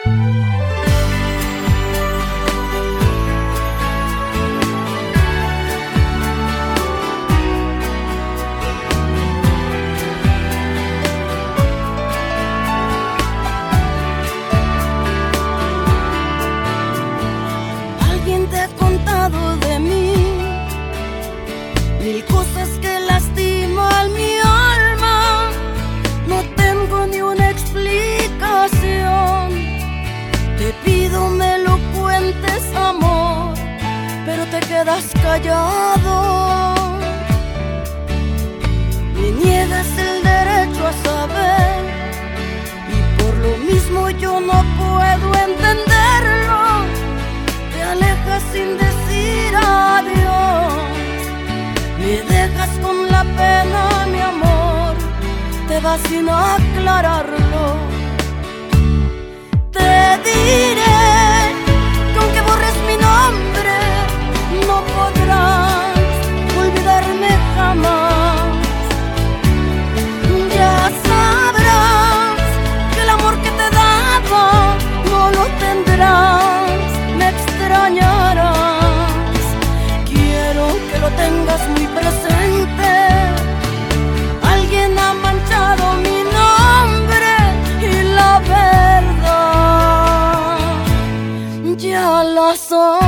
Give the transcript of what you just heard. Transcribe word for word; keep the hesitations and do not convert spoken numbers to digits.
De mí, mil cosas que lastiman mi alma, no tengo ni una explicación. Te pido me lo cuentes, amor, pero te quedas callado. Me niegas el derecho a saber y por lo mismo yo no puedo entenderlo. Te alejas sin decir adiós, me dejas con la pena, mi amor, te vas sin aclararlo. Te diré que aunque borres mi nombre, no podrás olvidarme jamás. Ya sabrás que el amor que te daba no lo tendrás, me extrañarás. Quiero que lo tengas muy presente. Alguien ha manchado mi nombre y la verdad ya la soy.